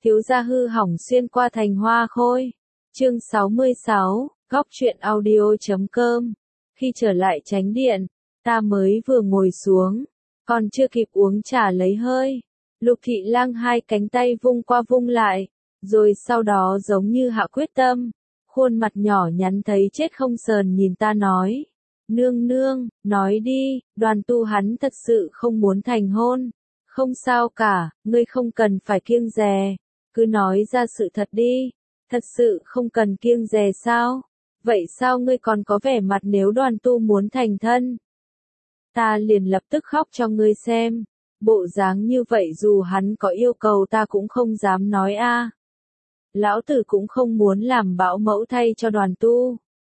thiếu gia hư hỏng xuyên qua thành hoa khôi. Chương 66, góc truyện audio.com. Khi trở lại chánh điện, ta mới vừa ngồi xuống, còn chưa kịp uống trà lấy hơi. Lục Thị Lang hai cánh tay vung qua vung lại, rồi sau đó giống như hạ quyết tâm, khuôn mặt nhỏ nhắn thấy chết không sờn nhìn ta nói. Nương nương, nói đi, Đoàn Tu hắn thật sự không muốn thành hôn. Không sao cả, ngươi không cần phải kiêng dè, cứ nói ra sự thật đi. Thật sự không cần kiêng dè sao? Vậy sao ngươi còn có vẻ mặt nếu Đoàn Tu muốn thành thân? Ta liền lập tức khóc cho ngươi xem. Bộ dáng như vậy dù hắn có yêu cầu ta cũng không dám nói a. Lão tử cũng không muốn làm bảo mẫu thay cho Đoàn Tu.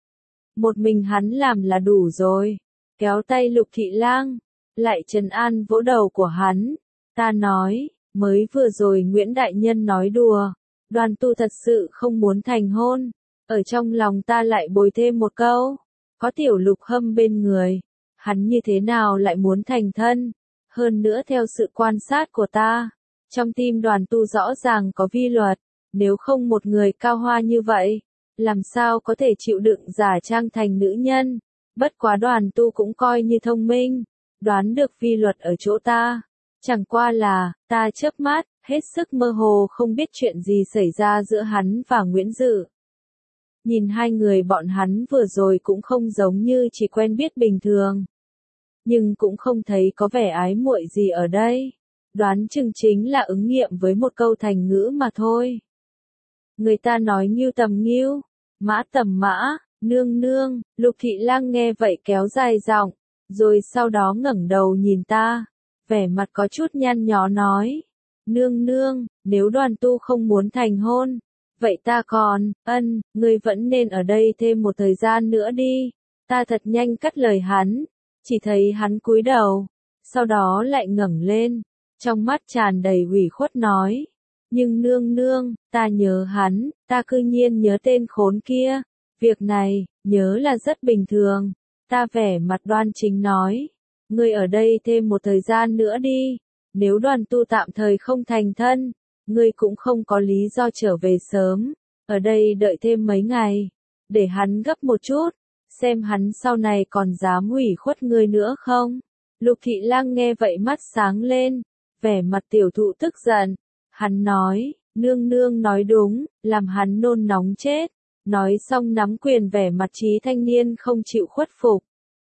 Một mình hắn làm là đủ rồi. Kéo tay Lục Thị Lang, lại trấn an vỗ đầu của hắn. Ta nói, mới vừa rồi Nguyễn Đại Nhân nói đùa. Đoàn Tu thật sự không muốn thành hôn. Ở trong lòng ta lại bồi thêm một câu. Có Tiểu Lục Hâm bên người. Hắn như thế nào lại muốn thành thân? Hơn nữa theo sự quan sát của ta, trong tim Đoàn Tu rõ ràng có vi luật. Nếu không một người cao hoa như vậy, làm sao có thể chịu đựng giả trang thành nữ nhân? Bất quá Đoàn Tu cũng coi như thông minh, đoán được vi luật ở chỗ ta. Chẳng qua là, ta chớp mắt, hết sức mơ hồ không biết chuyện gì xảy ra giữa hắn và Nguyễn Dự. Nhìn hai người bọn hắn vừa rồi cũng không giống như chỉ quen biết bình thường. Nhưng cũng không thấy có vẻ ái muội gì ở đây. Đoán chừng chính là ứng nghiệm với một câu thành ngữ mà thôi. Người ta nói ngưu tầm ngưu, mã tầm mã, nương nương. Lục Thị Lang nghe vậy kéo dài giọng, rồi sau đó ngẩng đầu nhìn ta, vẻ mặt có chút nhăn nhó nói. Nương nương, nếu Đoàn Tu không muốn thành hôn, vậy ta còn, ngươi vẫn nên ở đây thêm một thời gian nữa đi. Ta thật nhanh cắt lời hắn, chỉ thấy hắn cúi đầu, sau đó lại ngẩng lên, trong mắt tràn đầy ủy khuất nói. Nhưng nương nương, ta nhớ hắn, ta cư nhiên nhớ tên khốn kia. Việc này, nhớ là rất bình thường. Ta vẻ mặt đoan chính nói. Ngươi ở đây thêm một thời gian nữa đi. Nếu Đoàn Tu tạm thời không thành thân, ngươi cũng không có lý do trở về sớm. Ở đây đợi thêm mấy ngày, để hắn gấp một chút, xem hắn sau này còn dám ủy khuất ngươi nữa không. Lục Thị Lang nghe vậy mắt sáng lên, vẻ mặt tiểu thụ tức giận. Hắn nói, nương nương nói đúng, làm hắn nôn nóng chết. Nói xong nắm quyền vẻ mặt trí thanh niên không chịu khuất phục.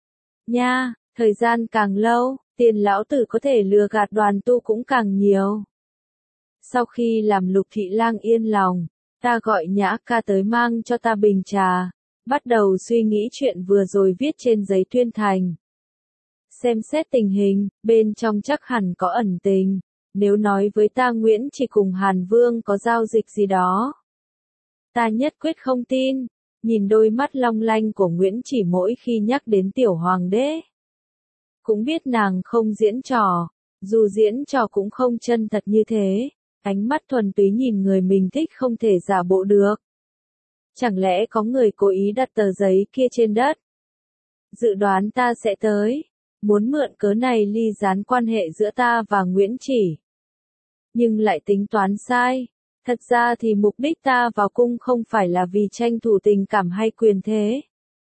Nha, thời gian càng lâu, tiền lão tử có thể lừa gạt Đoàn Tu cũng càng nhiều. Sau khi làm Lục Thị Lang yên lòng, ta gọi Nhã ca tới mang cho ta bình trà, bắt đầu suy nghĩ chuyện vừa rồi viết trên giấy tuyên thành. Xem xét tình hình, bên trong chắc hẳn có ẩn tình. Nếu nói với ta Nguyễn chỉ cùng Hàn Vương có giao dịch gì đó, ta nhất quyết không tin. Nhìn đôi mắt long lanh của Nguyễn chỉ mỗi khi nhắc đến tiểu hoàng đế, cũng biết nàng không diễn trò, dù diễn trò cũng không chân thật như thế. Ánh mắt thuần túy nhìn người mình thích không thể giả bộ được. Chẳng lẽ có người cố ý đặt tờ giấy kia trên đất? Dự đoán ta sẽ tới, muốn mượn cớ này ly gián quan hệ giữa ta và Nguyễn Chỉ. Nhưng lại tính toán sai. Thật ra thì mục đích ta vào cung không phải là vì tranh thủ tình cảm hay quyền thế.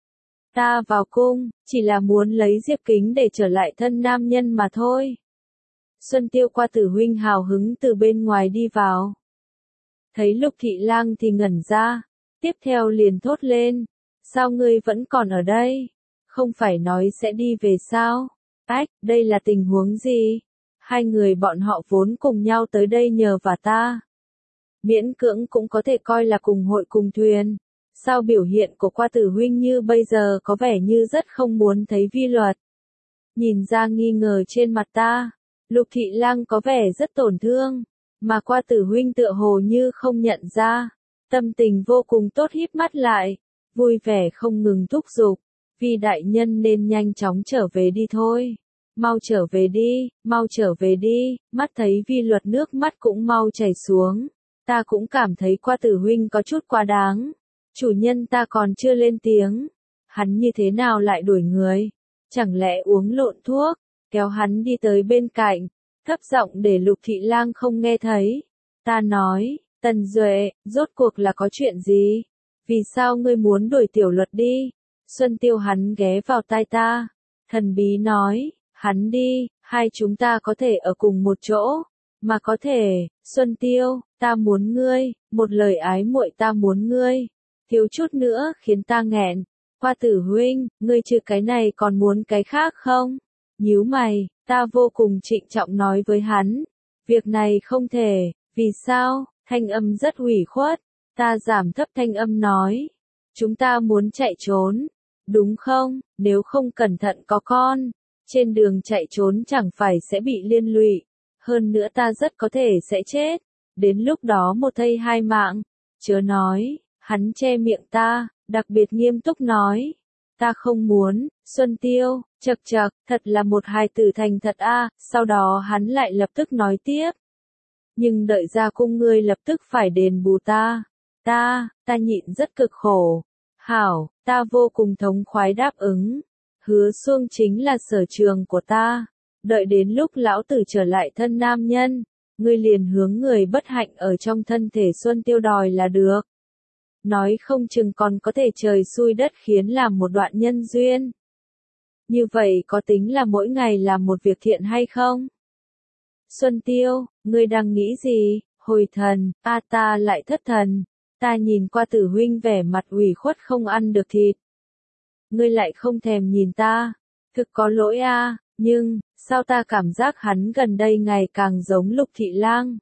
Ta vào cung, chỉ là muốn lấy Diệp Kính để trở lại thân nam nhân mà thôi. Xuân Tiêu qua Tử huynh hào hứng từ bên ngoài đi vào. Thấy Lục Thị Lang thì ngẩn ra, tiếp theo liền thốt lên. Sao ngươi vẫn còn ở đây? Không phải nói sẽ đi về sao? Ách, đây là tình huống gì? Hai người bọn họ vốn cùng nhau tới đây nhờ vả ta. Miễn cưỡng cũng có thể coi là cùng hội cùng thuyền. Sao biểu hiện của qua Tử huynh như bây giờ có vẻ như rất không muốn thấy vi luật? Nhìn ra nghi ngờ trên mặt ta, Lục Thị Lang có vẻ rất tổn thương, mà qua Tử huynh tựa hồ như không nhận ra. Tâm tình vô cùng tốt híp mắt lại, vui vẻ không ngừng thúc giục. Vi đại nhân nên nhanh chóng trở về đi thôi. Mau trở về đi, mau trở về đi. Mắt thấy vi luật nước mắt cũng mau chảy xuống. Ta cũng cảm thấy qua Tử huynh có chút quá đáng. Chủ nhân ta còn chưa lên tiếng. Hắn như thế nào lại đuổi người? Chẳng lẽ uống lộn thuốc? Kéo hắn đi tới bên cạnh, thấp giọng để Lục Thị Lang không nghe thấy. Ta nói, Tần Duệ, rốt cuộc là có chuyện gì? Vì sao ngươi muốn đuổi Tiểu Luật đi? Xuân Tiêu hắn ghé vào tai ta. Thần bí nói, hắn đi, hai chúng ta có thể ở cùng một chỗ. Mà có thể, Xuân Tiêu, ta muốn ngươi, một lời ái muội ta muốn ngươi. Thiếu chút nữa khiến ta nghẹn. Hoa Tử huynh, ngươi trừ cái này còn muốn cái khác không? Nhíu mày, ta vô cùng trịnh trọng nói với hắn. Việc này không thể, vì sao? Thanh âm rất ủy khuất. Ta giảm thấp thanh âm nói. Chúng ta muốn chạy trốn. Đúng không? Nếu không cẩn thận có con. Trên đường chạy trốn chẳng phải sẽ bị liên lụy. Hơn nữa ta rất có thể sẽ chết. Đến lúc đó một thây hai mạng. Chớ nói, hắn che miệng ta, đặc biệt nghiêm túc nói. Ta không muốn, Xuân Tiêu, chậc chậc, thật là một hài tử thành thật a. Sau đó hắn lại lập tức nói tiếp. Nhưng đợi ra cung ngươi lập tức phải đền bù ta. Ta nhịn rất cực khổ. Hảo, ta vô cùng thống khoái đáp ứng. Hứa Xuông chính là sở trường của ta. Đợi đến lúc lão tử trở lại thân nam nhân, ngươi liền hướng người bất hạnh ở trong thân thể Xuân Tiêu đòi là được. Nói không chừng còn có thể trời xui đất khiến làm một đoạn nhân duyên. Như vậy có tính là mỗi ngày làm một việc thiện hay không? Xuân Tiêu, ngươi đang nghĩ gì? Hồi thần, ta lại thất thần. Ta nhìn qua Tử huynh vẻ mặt ủy khuất không ăn được thịt. Ngươi lại không thèm nhìn ta. Thực có lỗi a, nhưng, sao ta cảm giác hắn gần đây ngày càng giống Lục Thị Lang.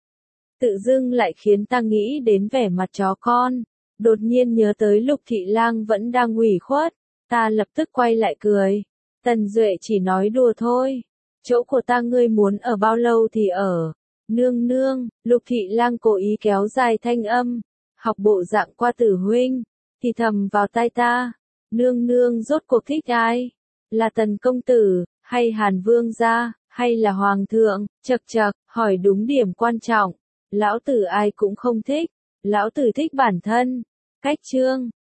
Tự dưng lại khiến ta nghĩ đến vẻ mặt chó con. Đột nhiên nhớ tới Lục Thị Lang vẫn đang ủy khuất. Ta lập tức quay lại cười. Tần Duệ chỉ nói đùa thôi. Chỗ của ta ngươi muốn ở bao lâu thì ở. Nương nương, Lục Thị Lang cố ý kéo dài thanh âm. Học bộ dạng qua Tử huynh. Thì thầm vào tai ta. Nương nương rốt cuộc thích ai? Là Tần công tử, hay Hàn Vương gia, hay là Hoàng thượng? Chậc chậc, hỏi đúng điểm quan trọng. Lão tử ai cũng không thích. Lão tử thích bản thân. Cách chương.